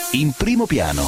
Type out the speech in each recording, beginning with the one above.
In primo piano.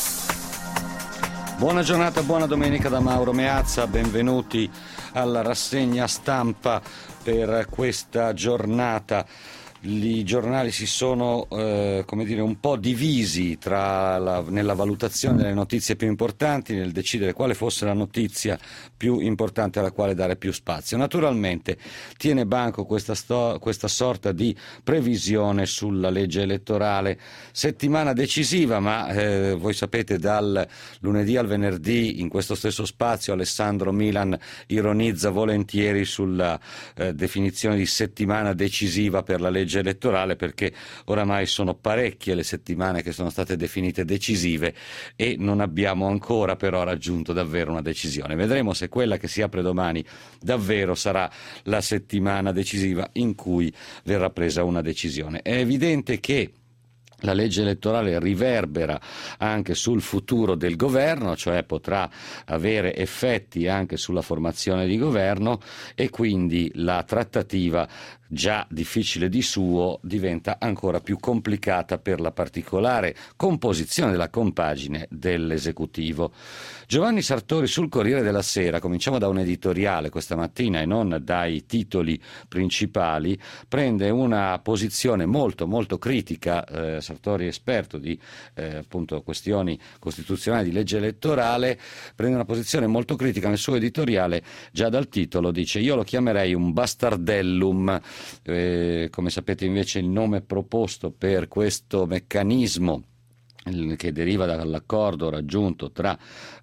Buona giornata, buona domenica da Mauro Meazza, benvenuti alla rassegna stampa per questa giornata. I giornali si sono un po' divisi nella valutazione delle notizie più importanti, nel decidere quale fosse la notizia più importante alla quale dare più spazio. Naturalmente tiene banco questa sorta di previsione sulla legge elettorale, settimana decisiva, ma voi sapete, dal lunedì al venerdì in questo stesso spazio Alessandro Milan ironizza volentieri sulla definizione di settimana decisiva per la legge elettorale, perché oramai sono parecchie le settimane che sono state definite decisive e non abbiamo ancora però raggiunto davvero una decisione. Vedremo se quella che si apre domani davvero sarà la settimana decisiva in cui verrà presa una decisione. È evidente che la legge elettorale riverbera anche sul futuro del governo, cioè potrà avere effetti anche sulla formazione di governo, e quindi la trattativa, già difficile di suo, diventa ancora più complicata per la particolare composizione della compagine dell'esecutivo. Giovanni Sartori sul Corriere della Sera, cominciamo da un editoriale questa mattina e non dai titoli principali, prende una posizione molto molto critica. Sartori, esperto di appunto questioni costituzionali, di legge elettorale, prende una posizione molto critica nel suo editoriale. Già dal titolo dice: io lo chiamerei un bastardellum. Come sapete, invece, il nome proposto per questo meccanismo che deriva dall'accordo raggiunto tra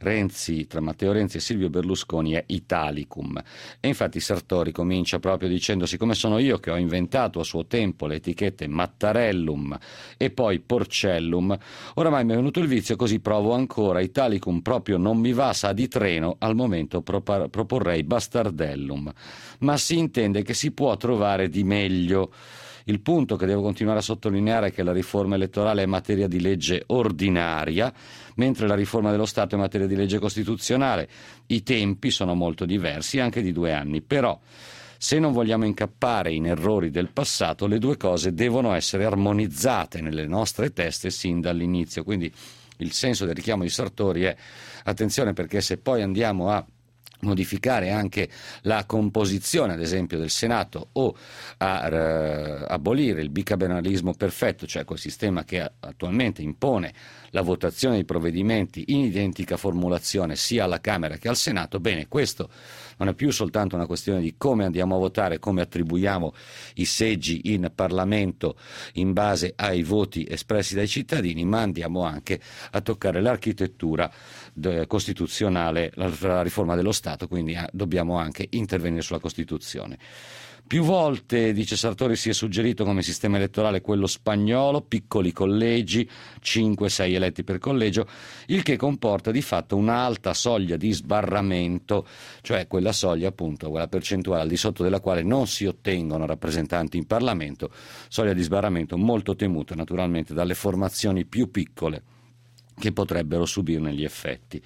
Matteo Renzi e Silvio Berlusconi è Italicum. E infatti Sartori comincia proprio dicendo: siccome sono io che ho inventato a suo tempo le etichette Mattarellum e poi Porcellum, oramai mi è venuto il vizio, così provo ancora. Italicum proprio non mi va, sa di treno, al momento proporrei Bastardellum, ma si intende che si può trovare di meglio. Il punto che devo continuare a sottolineare è che la riforma elettorale è materia di legge ordinaria, mentre la riforma dello Stato è materia di legge costituzionale. I tempi sono molto diversi, anche di 2 anni, però se non vogliamo incappare in errori del passato, le due cose devono essere armonizzate nelle nostre teste sin dall'inizio. Quindi il senso del richiamo di Sartori è: attenzione, perché se poi andiamo a modificare anche la composizione, ad esempio, del Senato, o a abolire il bicameralismo perfetto, cioè quel sistema che attualmente impone la votazione dei provvedimenti in identica formulazione sia alla Camera che al Senato, bene, questo non è più soltanto una questione di come andiamo a votare, come attribuiamo i seggi in Parlamento in base ai voti espressi dai cittadini, ma andiamo anche a toccare l'architettura costituzionale, la riforma dello Stato, quindi dobbiamo anche intervenire sulla Costituzione. Più volte, dice Sartori, si è suggerito come sistema elettorale quello spagnolo, piccoli collegi, 5-6 eletti per collegio, il che comporta di fatto una alta soglia di sbarramento, cioè quella soglia, appunto, quella percentuale al di sotto della quale non si ottengono rappresentanti in Parlamento, soglia di sbarramento molto temuta naturalmente dalle formazioni più piccole che potrebbero subirne gli effetti.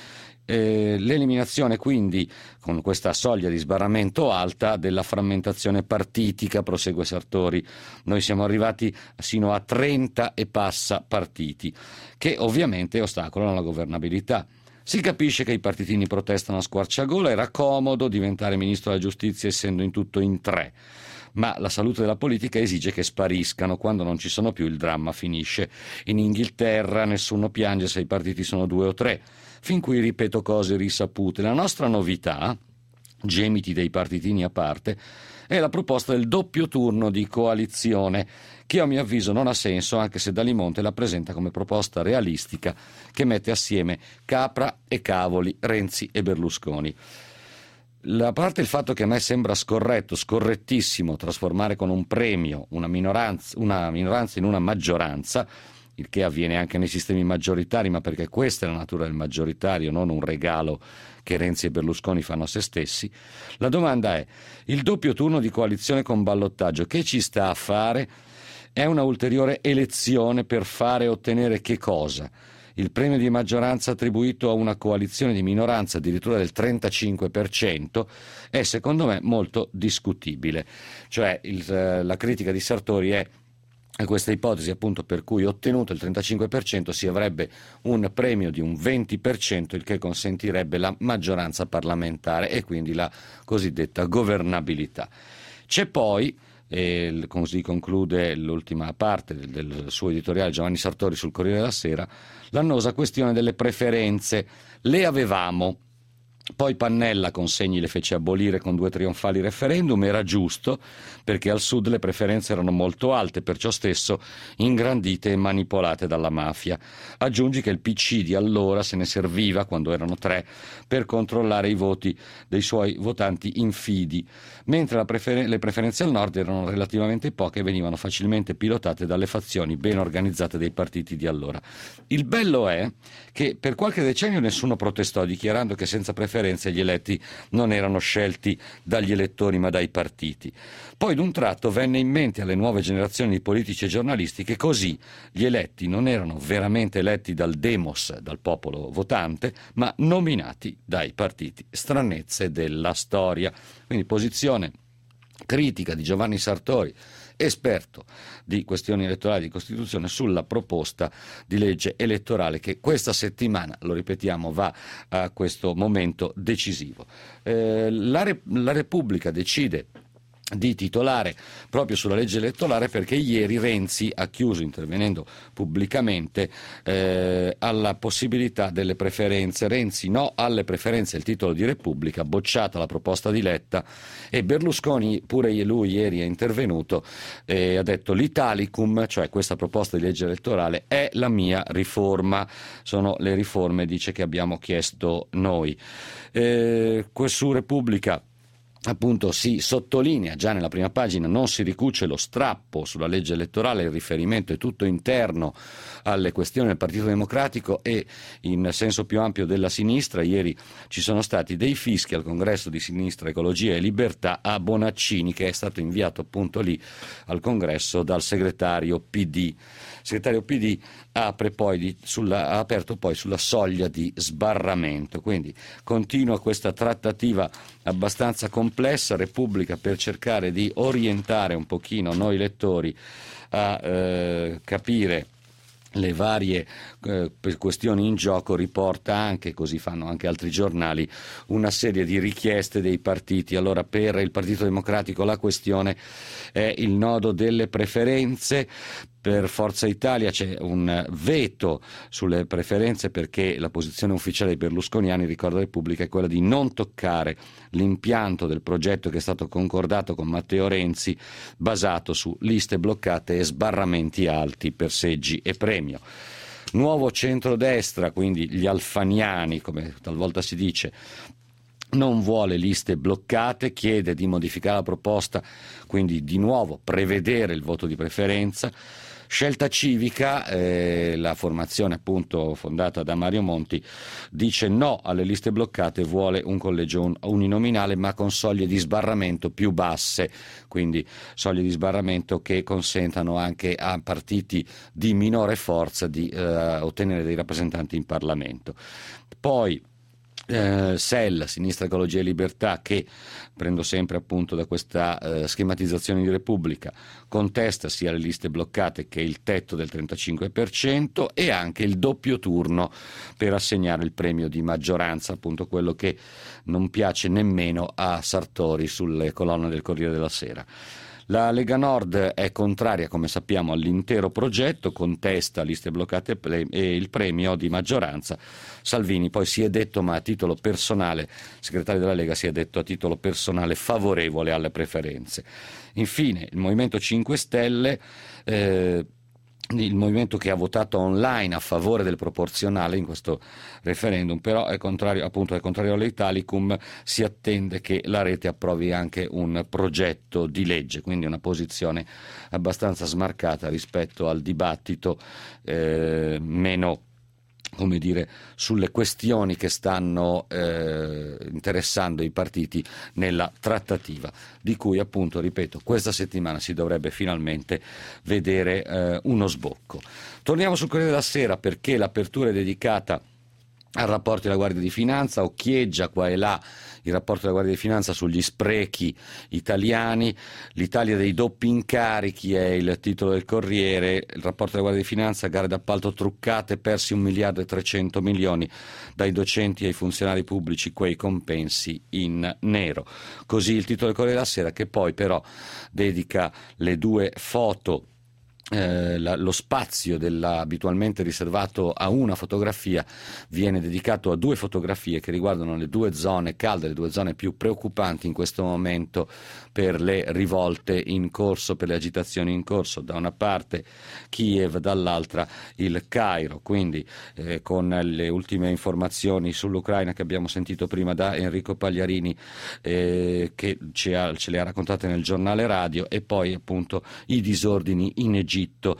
L'eliminazione quindi, con questa soglia di sbarramento alta, della frammentazione partitica, prosegue Sartori. Noi siamo arrivati sino a 30 e passa partiti, che ovviamente ostacolano la governabilità. Si capisce che i partitini protestano a squarciagola, era comodo diventare ministro della giustizia essendo in tutto in 3. Ma la salute della politica esige che spariscano. Quando non ci sono più, il dramma finisce. In Inghilterra nessuno piange se i partiti sono 2 o 3. Fin qui ripeto cose risapute. La nostra novità, gemiti dei partitini a parte, è la proposta del doppio turno di coalizione, che a mio avviso non ha senso, anche se Dalimonte la presenta come proposta realistica che mette assieme capra e cavoli, Renzi e Berlusconi. A parte il fatto che a me sembra scorrettissimo trasformare con un premio una minoranza in una maggioranza, il che avviene anche nei sistemi maggioritari, ma perché questa è la natura del maggioritario, non un regalo che Renzi e Berlusconi fanno a se stessi. La domanda è: il doppio turno di coalizione con ballottaggio che ci sta a fare? È una ulteriore elezione per fare e ottenere che cosa? Il premio di maggioranza attribuito a una coalizione di minoranza addirittura del 35% è secondo me molto discutibile. Cioè la critica di Sartori è: E questa ipotesi appunto per cui ottenuto il 35% si avrebbe un premio di un 20%, il che consentirebbe la maggioranza parlamentare e quindi la cosiddetta governabilità. C'è poi, e così conclude l'ultima parte del suo editoriale Giovanni Sartori sul Corriere della Sera, l'annosa questione delle preferenze. Le avevamo. Poi Pannella con Segni le fece abolire con 2 trionfali referendum, era giusto perché al sud le preferenze erano molto alte, perciò stesso ingrandite e manipolate dalla mafia. Aggiungi che il PC di allora se ne serviva, quando erano 3, per controllare i voti dei suoi votanti infidi, mentre le preferenze al nord erano relativamente poche e venivano facilmente pilotate dalle fazioni ben organizzate dei partiti di allora. Il bello è che per qualche decennio nessuno protestò, dichiarando che senza preferenze gli eletti non erano scelti dagli elettori ma dai partiti. Poi d'un tratto venne in mente alle nuove generazioni di politici e giornalisti che così gli eletti non erano veramente eletti dal demos, dal popolo votante, ma nominati dai partiti. Stranezze della storia. Quindi posizione critica di Giovanni Sartori, esperto di questioni elettorali di Costituzione, sulla proposta di legge elettorale che questa settimana, lo ripetiamo, va a questo momento decisivo. La Repubblica decide di titolare proprio sulla legge elettorale perché ieri Renzi ha chiuso, intervenendo pubblicamente, alla possibilità delle preferenze. Renzi no alle preferenze, il titolo di Repubblica, bocciata la proposta di Letta, e Berlusconi pure lui ieri è intervenuto e ha detto l'Italicum, cioè questa proposta di legge elettorale, è la mia riforma, sono le riforme, dice, che abbiamo chiesto noi. Su Repubblica appunto si sottolinea già nella prima pagina, non si ricuce lo strappo sulla legge elettorale, il riferimento è tutto interno alle questioni del Partito Democratico e in senso più ampio della sinistra. Ieri ci sono stati dei fischi al congresso di Sinistra, Ecologia e Libertà a Bonaccini, che è stato inviato appunto lì al congresso dal segretario PD. Il segretario PD ha aperto poi sulla soglia di sbarramento, quindi continua questa trattativa abbastanza complessa. Repubblica, per cercare di orientare un pochino noi lettori a capire le varie questioni in gioco, riporta anche, così fanno anche altri giornali, una serie di richieste dei partiti. Allora, per il Partito Democratico la questione è il nodo delle preferenze. Per Forza Italia c'è un veto sulle preferenze perché la posizione ufficiale dei berlusconiani, ricorda Repubblica, è quella di non toccare l'impianto del progetto che è stato concordato con Matteo Renzi, basato su liste bloccate e sbarramenti alti per seggi e premio. Nuovo centrodestra, quindi gli alfaniani, come talvolta si dice, non vuole liste bloccate, chiede di modificare la proposta, quindi di nuovo prevedere il voto di preferenza. Scelta Civica, la formazione appunto fondata da Mario Monti, dice no alle liste bloccate, vuole un collegio uninominale ma con soglie di sbarramento più basse, quindi soglie di sbarramento che consentano anche a partiti di minore forza di ottenere dei rappresentanti in Parlamento. Poi SEL, Sinistra, Ecologia e Libertà, che prendo sempre appunto da questa schematizzazione di Repubblica, contesta sia le liste bloccate che il tetto del 35% e anche il doppio turno per assegnare il premio di maggioranza, appunto quello che non piace nemmeno a Sartori sulle colonne del Corriere della Sera. La Lega Nord è contraria, come sappiamo, all'intero progetto, contesta liste bloccate e il premio di maggioranza. Salvini poi si è detto, ma a titolo personale, il segretario della Lega si è detto a titolo personale favorevole alle preferenze. Infine, il Movimento 5 Stelle, il movimento che ha votato online a favore del proporzionale in questo referendum, però è contrario all'Italicum. Si attende che la rete approvi anche un progetto di legge, quindi una posizione abbastanza smarcata rispetto al dibattito, meno, come dire, sulle questioni che stanno interessando i partiti nella trattativa, di cui appunto, ripeto, questa settimana si dovrebbe finalmente vedere uno sbocco. Torniamo sul Corriere della Sera perché l'apertura è dedicata al rapporto della Guardia di Finanza, occhieggia qua e là il rapporto della Guardia di Finanza sugli sprechi italiani. L'Italia dei doppi incarichi è il titolo del Corriere, il rapporto della Guardia di Finanza, gare d'appalto truccate, persi 1 miliardo e 300 milioni dai docenti ai funzionari pubblici, quei compensi in nero. Così il titolo del Corriere della Sera, che poi però dedica le 2 foto, lo spazio abitualmente riservato a una fotografia viene dedicato a 2 fotografie che riguardano le 2 zone calde, le 2 zone più preoccupanti in questo momento per le rivolte in corso, per le agitazioni in corso, da una parte Kiev, dall'altra il Cairo. Quindi con le ultime informazioni sull'Ucraina che abbiamo sentito prima da Enrico Pagliarini, che ce le ha raccontate nel giornale radio, e poi appunto i disordini in Egitto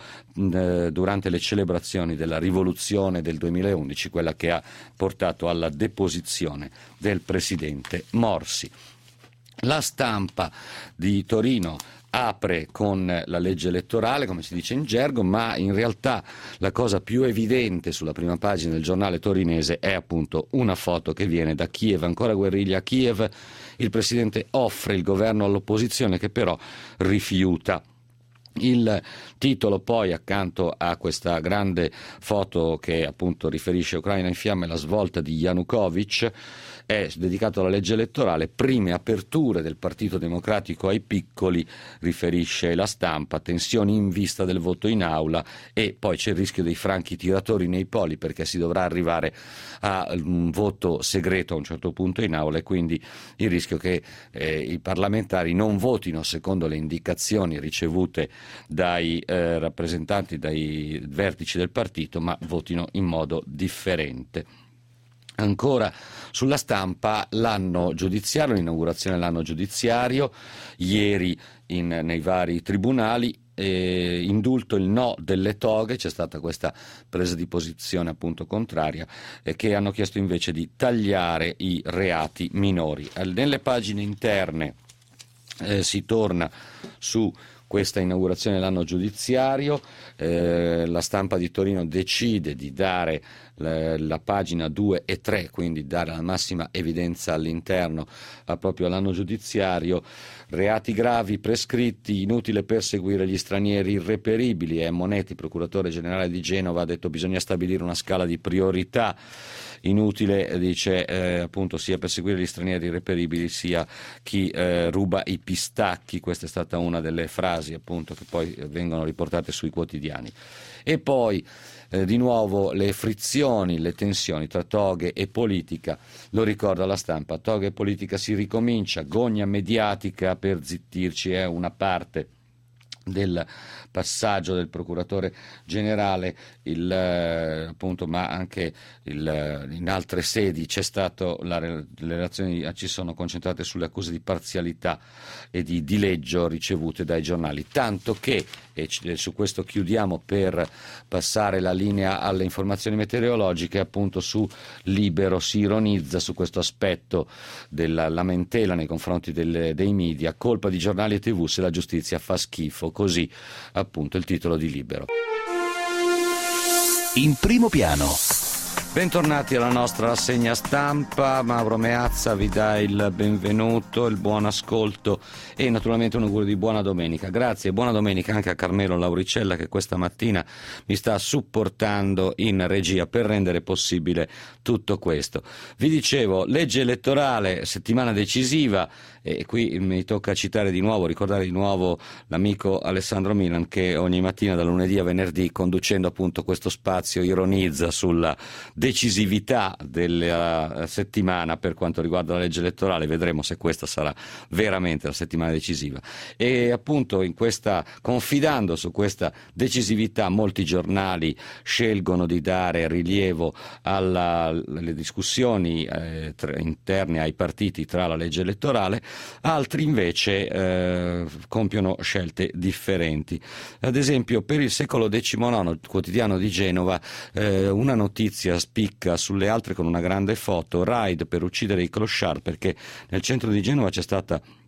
durante le celebrazioni della rivoluzione del 2011, quella che ha portato alla deposizione del presidente Morsi. La Stampa di Torino apre con la legge elettorale, come si dice in gergo, ma in realtà la cosa più evidente sulla prima pagina del giornale torinese è appunto una foto che viene da Kiev, ancora guerriglia a Kiev. Il presidente offre il governo all'opposizione, che però rifiuta. Il titolo poi, accanto a questa grande foto che appunto riferisce Ucraina in fiamme, la svolta di Yanukovych, è dedicato alla legge elettorale, prime aperture del Partito Democratico ai piccoli, riferisce la Stampa, tensioni in vista del voto in aula, e poi c'è il rischio dei franchi tiratori nei poli, perché si dovrà arrivare a un voto segreto a un certo punto in aula, e quindi il rischio che i parlamentari non votino secondo le indicazioni ricevute dai rappresentanti, dai vertici del partito, ma votino in modo differente. Ancora sulla Stampa l'anno giudiziario, l'inaugurazione dell'anno giudiziario, ieri nei vari tribunali. Indulto il no delle toghe, c'è stata questa presa di posizione appunto contraria, che hanno chiesto invece di tagliare i reati minori. Nelle pagine interne si torna su questa inaugurazione dell'anno giudiziario. La Stampa di Torino decide di dare la pagina 2 e 3, quindi dare la massima evidenza all'interno proprio all'anno giudiziario. Reati gravi prescritti, inutile perseguire gli stranieri irreperibili. E Monetti, procuratore generale di Genova, ha detto bisogna stabilire una scala di priorità. Inutile, dice, appunto, sia perseguire gli stranieri irreperibili sia chi ruba i pistacchi. Questa è stata una delle frasi appunto che poi vengono riportate sui quotidiani. E poi di nuovo le frizioni, le tensioni tra toghe e politica. Lo ricorda la Stampa: toghe e politica si ricomincia, gogna mediatica per zittirci, è una parte del passaggio del procuratore generale, appunto, ma anche in altre sedi c'è stato, le relazioni ci sono concentrate sulle accuse di parzialità e di dileggio ricevute dai giornali, tanto che, e su questo chiudiamo per passare la linea alle informazioni meteorologiche, appunto su Libero si ironizza su questo aspetto della lamentela nei confronti dei media: colpa di giornali e TV se la giustizia fa schifo. Così appunto il titolo di Libero. In primo piano. Bentornati alla nostra rassegna stampa. Mauro Meazza vi dà il benvenuto, il buon ascolto e naturalmente un augurio di buona domenica. Grazie e buona domenica anche a Carmelo Lauricella, che questa mattina mi sta supportando in regia per rendere possibile tutto questo. Vi dicevo, legge elettorale, settimana decisiva, e qui mi tocca ricordare di nuovo l'amico Alessandro Milan, che ogni mattina da lunedì a venerdì, conducendo appunto questo spazio, ironizza sulla decisività della settimana per quanto riguarda la legge elettorale. Vedremo se questa sarà veramente la settimana decisiva. E appunto confidando su questa decisività, molti giornali scelgono di dare rilievo alle discussioni interne ai partiti tra la legge elettorale, altri invece compiono scelte differenti. Ad esempio, per il Secolo XIX, il quotidiano di Genova, una notizia spicca sulle altre con una grande foto: raid per uccidere i clochard, perché nel centro di Genova c'è stata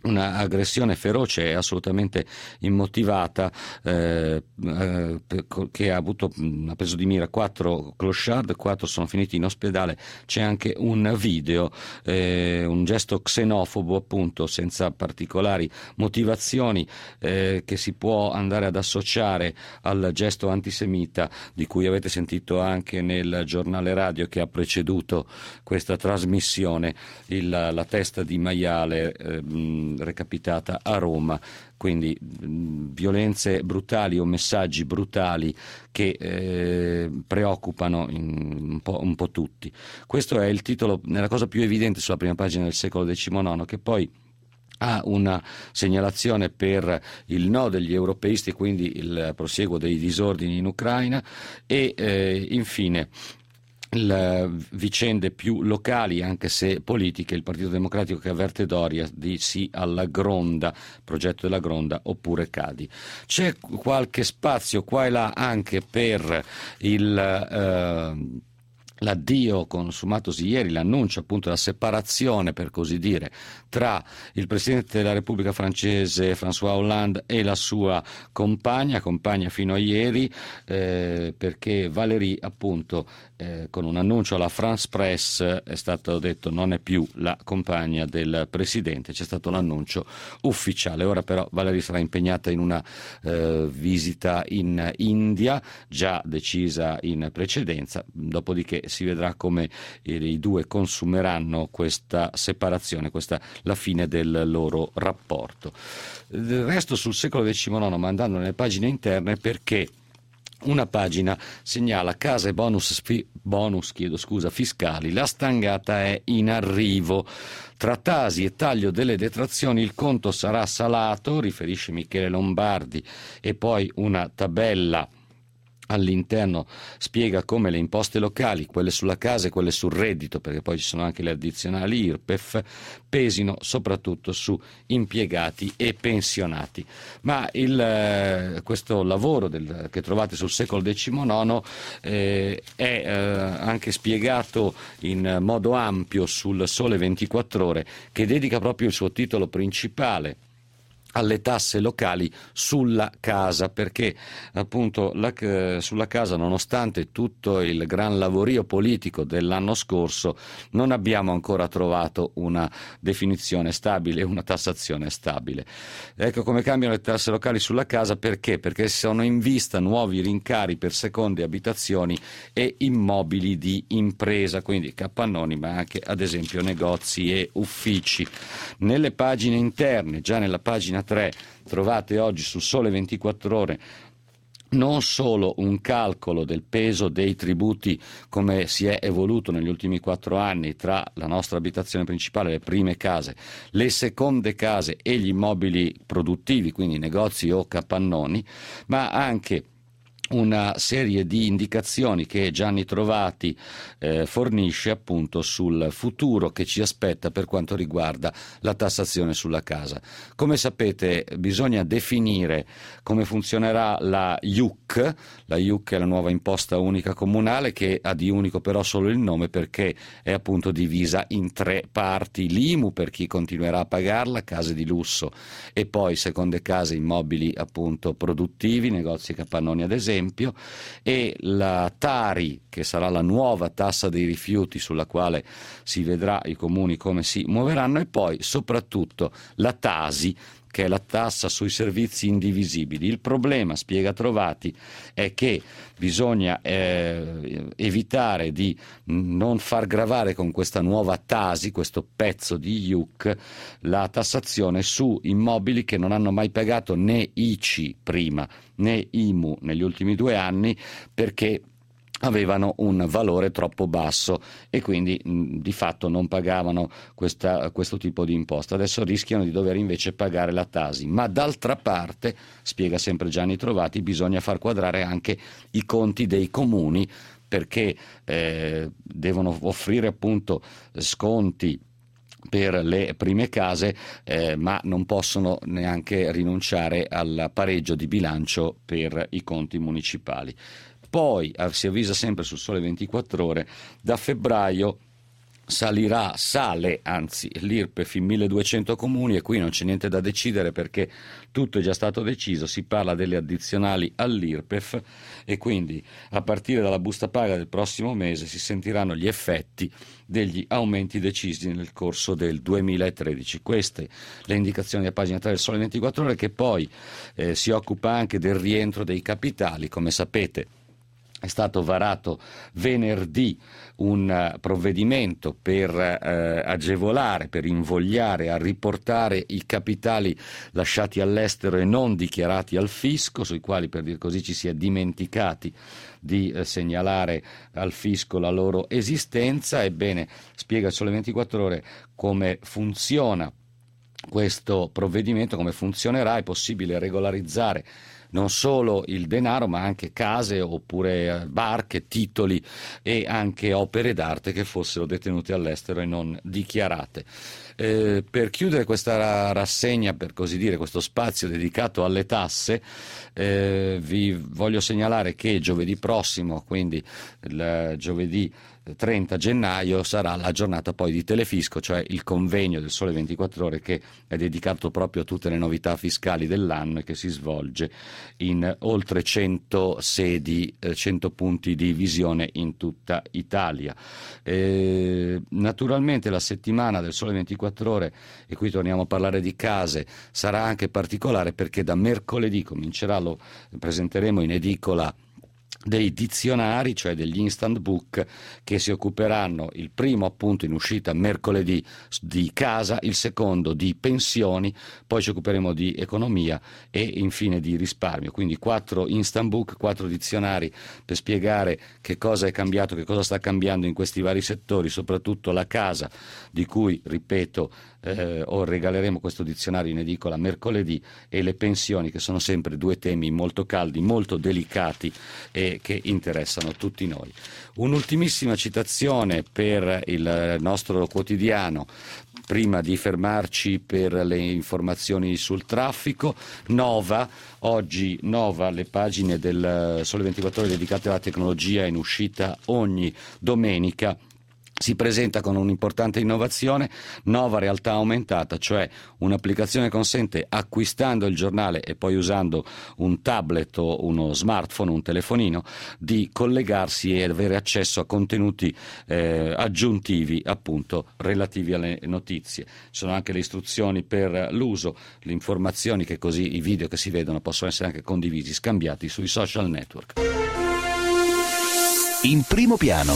una aggressione feroce e assolutamente immotivata che ha preso di mira 4 clochard, 4 sono finiti in ospedale. C'è anche un video, un gesto xenofobo appunto, senza particolari motivazioni, che si può andare ad associare al gesto antisemita di cui avete sentito anche nel giornale radio che ha preceduto questa trasmissione, la testa di maiale recapitata a Roma. Quindi violenze brutali o messaggi brutali che preoccupano un po' tutti. Questo è il titolo, nella cosa più evidente sulla prima pagina del Secolo XIX, che poi ha una segnalazione per il no degli europeisti, quindi il prosieguo dei disordini in Ucraina, e infine vicende più locali, anche se politiche. Il Partito Democratico che avverte Doria di sì alla Gronda, progetto della Gronda, oppure Cadi. C'è qualche spazio qua e là anche per l'addio consumatosi ieri, l'annuncio appunto della separazione, per così dire, tra il Presidente della Repubblica francese François Hollande e la sua compagna fino a ieri, perché Valérie appunto con un annuncio alla France Press è stato detto non è più la compagna del Presidente, c'è stato l'annuncio ufficiale. Ora però Valérie sarà impegnata in una visita in India, già decisa in precedenza, dopodiché si vedrà come i due consumeranno questa separazione, la fine del loro rapporto. Resto sul Secolo XIX, ma andando nelle pagine interne, perché una pagina segnala case bonus fiscali, la stangata è in arrivo. Tra tasi e taglio delle detrazioni il conto sarà salato, riferisce Michele Lombardi, e poi una tabella all'interno spiega come le imposte locali, quelle sulla casa e quelle sul reddito, perché poi ci sono anche le addizionali IRPEF, pesino soprattutto su impiegati e pensionati. Ma questo lavoro che trovate sul Secolo XIX è anche spiegato in modo ampio sul Sole 24 Ore, che dedica proprio il suo titolo principale alle tasse locali sulla casa, perché appunto sulla casa, nonostante tutto il gran lavorio politico dell'anno scorso, non abbiamo ancora trovato una definizione stabile, una tassazione stabile. Ecco come cambiano le tasse locali sulla casa. Perché? Perché sono in vista nuovi rincari per seconde abitazioni e immobili di impresa, quindi capannoni, ma anche ad esempio negozi e uffici. Nelle pagine interne, già nella pagina 3, trovate oggi sul Sole 24 Ore non solo un calcolo del peso dei tributi come si è evoluto negli ultimi 4 anni tra la nostra abitazione principale, le prime case, le seconde case e gli immobili produttivi, quindi negozi o capannoni, ma anche una serie di indicazioni che Gianni Trovati fornisce appunto sul futuro che ci aspetta per quanto riguarda la tassazione sulla casa. Come sapete, bisogna definire come funzionerà la IUC. La IUC è la nuova imposta unica comunale, che ha di unico però solo il nome, perché è appunto divisa in 3 parti: l'IMU per chi continuerà a pagarla, case di lusso, e poi seconde case, immobili appunto produttivi, negozi e capannoni ad esempio, e la Tari, che sarà la nuova tassa dei rifiuti sulla quale si vedrà i comuni come si muoveranno, e poi soprattutto la Tasi, che è la tassa sui servizi indivisibili. Il problema, spiega Trovati, è che bisogna evitare di non far gravare con questa nuova Tasi, questo pezzo di IUC, la tassazione su immobili che non hanno mai pagato né ICI prima né IMU negli ultimi 2 anni, perché avevano un valore troppo basso e quindi di fatto non pagavano questo tipo di imposta. Adesso rischiano di dover invece pagare la Tasi, ma d'altra parte, spiega sempre Gianni Trovati, bisogna far quadrare anche i conti dei comuni, perché devono offrire appunto sconti per le prime case, ma non possono neanche rinunciare al pareggio di bilancio per i conti municipali. Poi si avvisa sempre sul Sole 24 Ore, da febbraio sale anzi l'IRPEF in 1200 comuni, e qui non c'è niente da decidere perché tutto è già stato deciso. Si parla delle addizionali all'IRPEF e quindi a partire dalla busta paga del prossimo mese si sentiranno gli effetti degli aumenti decisi nel corso del 2013. Queste le indicazioni a pagina 3 del Sole 24 Ore, che poi si occupa anche del rientro dei capitali. Come sapete, è stato varato venerdì un provvedimento per agevolare, per invogliare a riportare i capitali lasciati all'estero e non dichiarati al fisco, sui quali, per dir così, ci si è dimenticati di segnalare al fisco la loro esistenza. Ebbene, spiega il Sole 24 Ore come funziona questo provvedimento, come funzionerà. È possibile regolarizzare non solo il denaro, ma anche case oppure barche, titoli e anche opere d'arte che fossero detenute all'estero e non dichiarate. Per chiudere questa rassegna, per così dire, questo spazio dedicato alle tasse, vi voglio segnalare che giovedì prossimo, quindi il giovedì 30 gennaio, sarà la giornata poi di Telefisco, cioè il convegno del Sole 24 Ore che è dedicato proprio a tutte le novità fiscali dell'anno e che si svolge in oltre 100 sedi, 100 punti di visione in tutta Italia. Naturalmente la settimana del Sole 24 Ore, e qui torniamo a parlare di case, sarà anche particolare perché da mercoledì comincerà, lo presenteremo in edicola, dei dizionari, cioè degli instant book, che si occuperanno, il primo appunto in uscita mercoledì, di casa, il secondo di pensioni, poi ci occuperemo di economia e infine di risparmio. Quindi 4 instant book, 4 dizionari per spiegare che cosa è cambiato, che cosa sta cambiando in questi vari settori, soprattutto la casa, di cui, ripeto, regaleremo questo dizionario in edicola mercoledì, e le pensioni, che sono sempre 2 temi molto caldi, molto delicati e che interessano tutti noi. Un'ultimissima citazione per il nostro quotidiano, prima di fermarci per le informazioni sul traffico. Oggi Nova, le pagine del Sole 24 Ore dedicate alla tecnologia, in uscita ogni domenica, si presenta con un'importante innovazione, Nova Realtà Aumentata, cioè un'applicazione che consente, acquistando il giornale e poi usando un tablet o uno smartphone, un telefonino, di collegarsi e avere accesso a contenuti aggiuntivi, appunto, relativi alle notizie. Ci sono anche le istruzioni per l'uso, le informazioni, che così i video che si vedono possono essere anche condivisi, scambiati sui social network. In primo piano.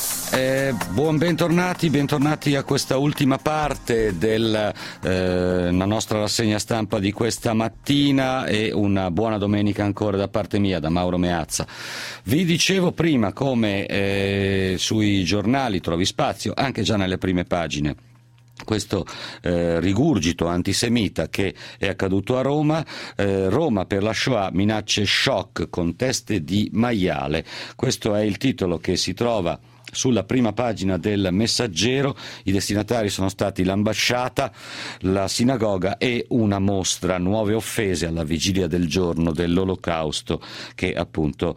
Bentornati a questa ultima parte della nostra rassegna stampa di questa mattina, e una buona domenica ancora da parte mia, da Mauro Meazza. Vi dicevo prima come sui giornali trovi spazio anche già nelle prime pagine questo rigurgito antisemita che è accaduto a Roma. Roma per la Shoah, minacce shock con teste di maiale. Questo è il titolo che si trova sulla prima pagina del Messaggero. I destinatari sono stati l'ambasciata, la sinagoga e una mostra, nuove offese alla vigilia del giorno dell'Olocausto, che appunto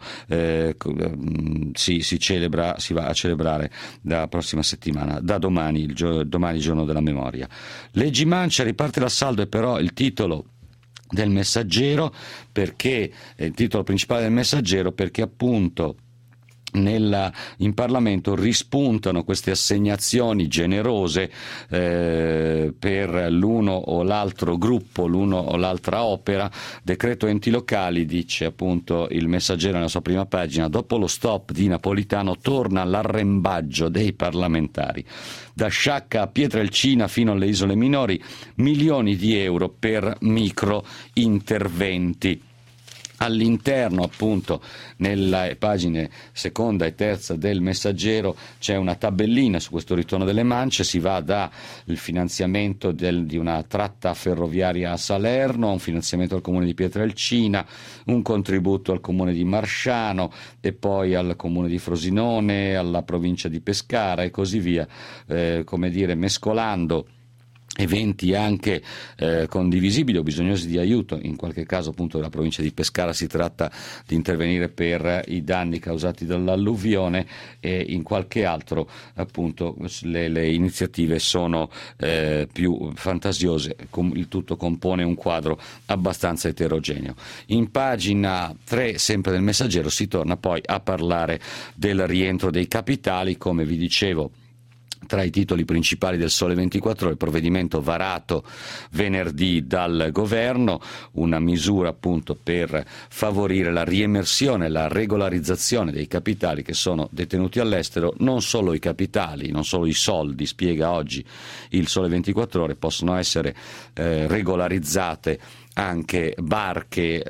si va a celebrare la prossima settimana, da domani, domani giorno della memoria. Leggi Mancia, riparte l'assalto, è però il titolo del Messaggero, perché è il titolo principale del Messaggero, perché appunto in Parlamento rispuntano queste assegnazioni generose per l'uno o l'altro gruppo, l'uno o l'altra opera. Decreto enti locali, dice appunto il Messaggero nella sua prima pagina, dopo lo stop di Napolitano torna l'arrembaggio dei parlamentari. Da Sciacca a Pietrelcina fino alle isole minori, milioni di euro per micro interventi. All'interno, appunto, nelle pagine seconda e terza del Messaggero c'è una tabellina su questo ritorno delle mance. Si va dal finanziamento di una tratta ferroviaria a Salerno, un finanziamento al comune di Pietrelcina, un contributo al comune di Marsciano e poi al comune di Frosinone, alla provincia di Pescara e così via, mescolando eventi anche condivisibili o bisognosi di aiuto. In qualche caso appunto della provincia di Pescara si tratta di intervenire per i danni causati dall'alluvione, e in qualche altro appunto le iniziative sono più fantasiose. Il tutto compone un quadro abbastanza eterogeneo. In pagina 3 sempre del Messaggero si torna poi a parlare del rientro dei capitali. Come vi dicevo, tra i titoli principali del Sole 24 Ore, il provvedimento varato venerdì dal governo, una misura appunto per favorire la riemersione, la regolarizzazione dei capitali che sono detenuti all'estero. Non solo i capitali, non solo i soldi, spiega oggi il Sole 24 Ore, possono essere regolarizzate anche barche,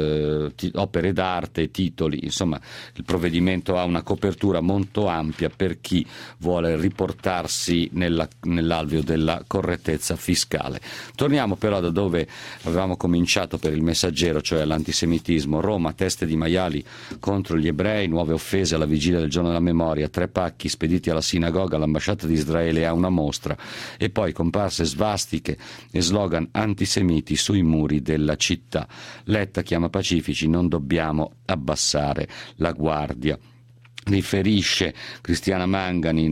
opere d'arte, titoli. Insomma, il provvedimento ha una copertura molto ampia per chi vuole riportarsi nell'alveo della correttezza fiscale. Torniamo però da dove avevamo cominciato per il Messaggero, cioè l'antisemitismo. Roma, teste di maiali contro gli ebrei, nuove offese alla vigilia del giorno della memoria, 3 pacchi spediti alla sinagoga, all'ambasciata di Israele e a una mostra, e poi comparse svastiche e slogan antisemiti sui muri della città. Letta chiama pacifici, non dobbiamo abbassare la guardia. Riferisce Cristiana Mangani,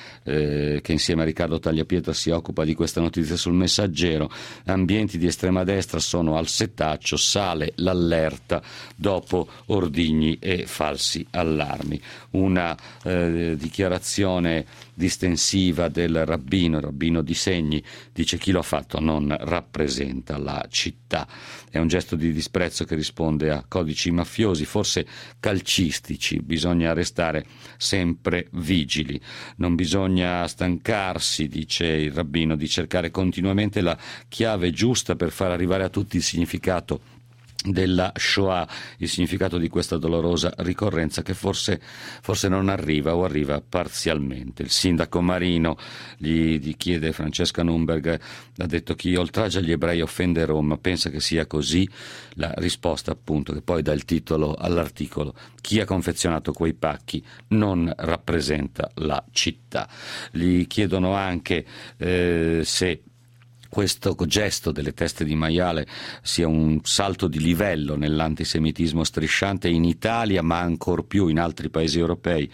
che insieme a Riccardo Tagliapietra si occupa di questa notizia sul Messaggero. Ambienti di estrema destra sono al setaccio, sale l'allerta dopo ordigni e falsi allarmi. Una dichiarazione distensiva del rabbino, il rabbino Di Segni, dice: chi lo ha fatto non rappresenta la città. È un gesto di disprezzo che risponde a codici mafiosi, forse calcistici. Bisogna restare sempre vigili, non bisogna stancarsi, dice il rabbino, di cercare continuamente la chiave giusta per far arrivare a tutti il significato della Shoah, il significato di questa dolorosa ricorrenza che forse non arriva o arriva parzialmente. Il sindaco Marino gli chiede, Francesca Nunberg ha detto: chi oltraggia gli ebrei offende Roma. Pensa che sia così? La risposta appunto che poi dà il titolo all'articolo: chi ha confezionato quei pacchi non rappresenta la città. Gli chiedono anche se questo gesto delle teste di maiale sia un salto di livello nell'antisemitismo strisciante in Italia, ma ancor più in altri paesi europei.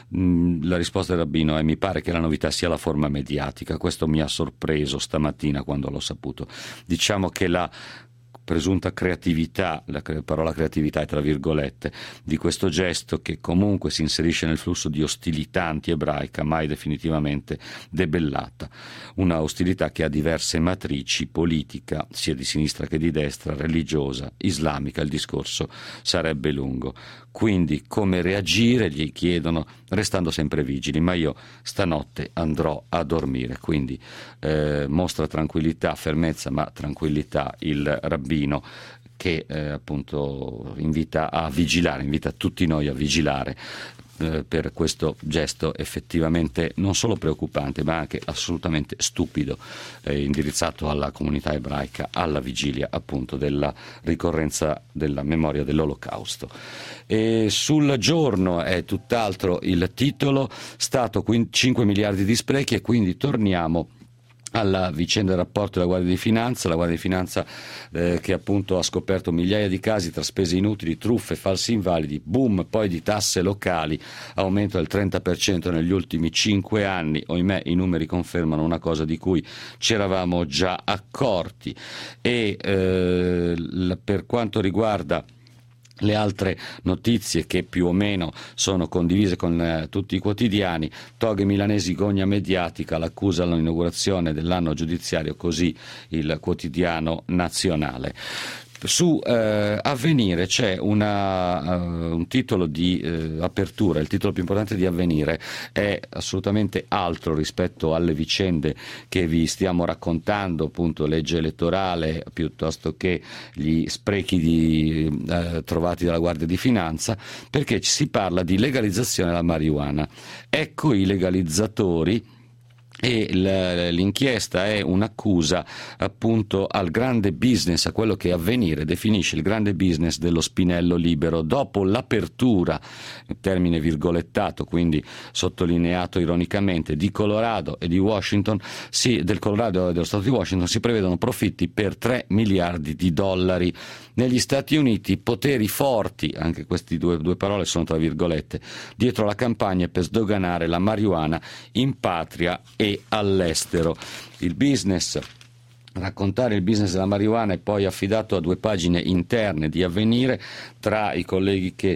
La risposta del rabbino è: mi pare che la novità sia la forma mediatica. Questo mi ha sorpreso stamattina quando l'ho saputo. Diciamo che la presunta creatività, la parola creatività è tra virgolette, di questo gesto, che comunque si inserisce nel flusso di ostilità anti-ebraica mai definitivamente debellata, una ostilità che ha diverse matrici: politica, sia di sinistra che di destra, religiosa, islamica. Il discorso sarebbe lungo. Quindi come reagire, gli chiedono, restando sempre vigili. Ma io stanotte andrò a dormire. Quindi mostra tranquillità, fermezza, ma tranquillità il rabbino, che appunto invita a vigilare, invita tutti noi a vigilare per questo gesto effettivamente non solo preoccupante ma anche assolutamente stupido, indirizzato alla comunità ebraica alla vigilia appunto della ricorrenza della memoria dell'Olocausto. E sul Giorno è tutt'altro il titolo: Stato 5 miliardi di sprechi. E quindi torniamo alla vicenda del rapporto della Guardia di Finanza. La Guardia di Finanza che appunto ha scoperto migliaia di casi tra spese inutili, truffe, falsi invalidi, boom poi di tasse locali, aumento del 30% negli ultimi 5 anni. Ohimè, i numeri confermano una cosa di cui ci eravamo già accorti. E per quanto riguarda le altre notizie che più o meno sono condivise con tutti i quotidiani: toghe milanesi, gogna mediatica, l'accusa all'inaugurazione dell'anno giudiziario, così il quotidiano nazionale. Su Avvenire c'è un titolo di apertura. Il titolo più importante di Avvenire è assolutamente altro rispetto alle vicende che vi stiamo raccontando, appunto legge elettorale piuttosto che gli sprechi trovati dalla Guardia di Finanza, perché si parla di legalizzazione della marijuana. Ecco i legalizzatori e l'inchiesta è un'accusa appunto al grande business, a quello che Avvenire definisce il grande business dello spinello libero. Dopo l'apertura, termine virgolettato, quindi sottolineato ironicamente, di Colorado e di Washington, del Colorado e dello Stato di Washington, si prevedono profitti per 3 miliardi di dollari. Negli Stati Uniti poteri forti, anche queste due parole sono tra virgolette, dietro la campagna per sdoganare la marijuana in patria e all'estero. Il business, raccontare il business della marijuana è poi affidato a 2 pagine interne di Avvenire. Tra i colleghi che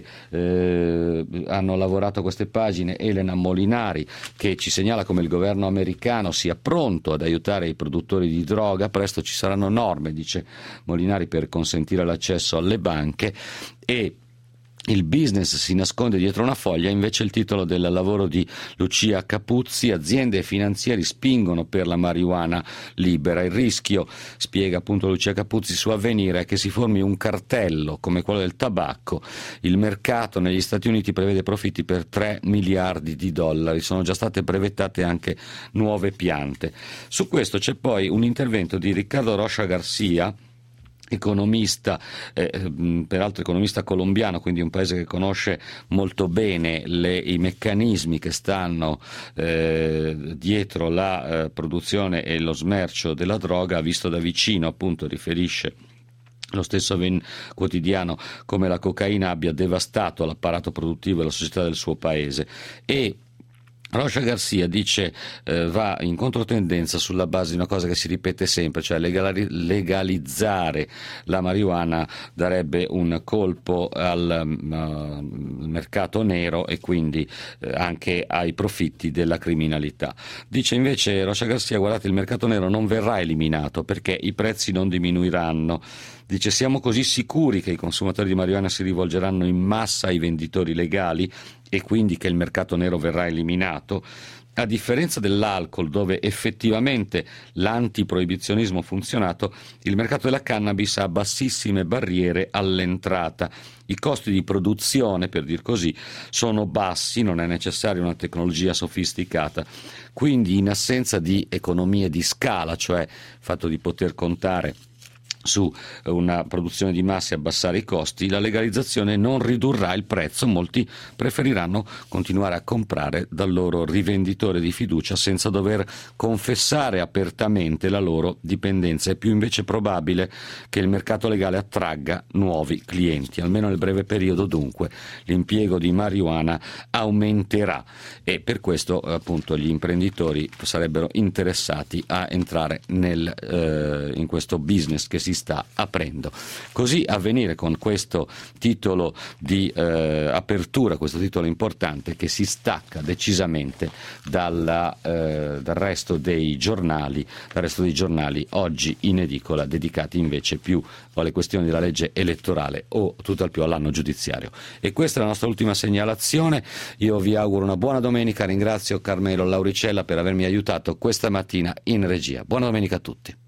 hanno lavorato a queste pagine, Elena Molinari, che ci segnala come il governo americano sia pronto ad aiutare i produttori di droga. Presto ci saranno norme, dice Molinari, per consentire l'accesso alle banche. E il business si nasconde dietro una foglia, invece il titolo del lavoro di Lucia Capuzzi: aziende e finanzieri spingono per la marijuana libera. Il rischio, spiega appunto Lucia Capuzzi su Avvenire, è che si formi un cartello come quello del tabacco. Il mercato negli Stati Uniti prevede profitti per 3 miliardi di dollari, sono già state brevettate anche nuove piante. Su questo c'è poi un intervento di Ricardo Rocha Garcia, economista, peraltro economista colombiano, quindi un paese che conosce molto bene i meccanismi che stanno dietro la produzione e lo smercio della droga, ha visto da vicino, appunto, riferisce lo stesso quotidiano, come la cocaina abbia devastato l'apparato produttivo e la società del suo paese. E Rocha Garcia dice va in controtendenza sulla base di una cosa che si ripete sempre, cioè legalizzare la marijuana darebbe un colpo al mercato nero e quindi anche ai profitti della criminalità. Dice invece Rocha Garcia: guardate, il mercato nero non verrà eliminato perché i prezzi non diminuiranno. Dice: siamo così sicuri che i consumatori di marijuana si rivolgeranno in massa ai venditori legali e quindi che il mercato nero verrà eliminato? A differenza dell'alcol, dove effettivamente l'antiproibizionismo ha funzionato, il mercato della cannabis ha bassissime barriere all'entrata. I costi di produzione, per dir così, sono bassi, non è necessaria una tecnologia sofisticata. Quindi, in assenza di economie di scala, cioè il fatto di poter contare su una produzione di massa e abbassare i costi, la legalizzazione non ridurrà il prezzo. Molti preferiranno continuare a comprare dal loro rivenditore di fiducia senza dover confessare apertamente la loro dipendenza. È più invece probabile che il mercato legale attragga nuovi clienti, almeno nel breve periodo. Dunque l'impiego di marijuana aumenterà e per questo appunto gli imprenditori sarebbero interessati a entrare in questo business che si sta aprendo. Così Avvenire, con questo titolo di apertura, questo titolo importante che si stacca decisamente dal resto dei giornali oggi in edicola, dedicati invece più alle questioni della legge elettorale o tutt'al più all'anno giudiziario. E questa è la nostra ultima segnalazione. Io vi auguro una buona domenica, ringrazio Carmelo Lauricella per avermi aiutato questa mattina in regia. Buona domenica a tutti.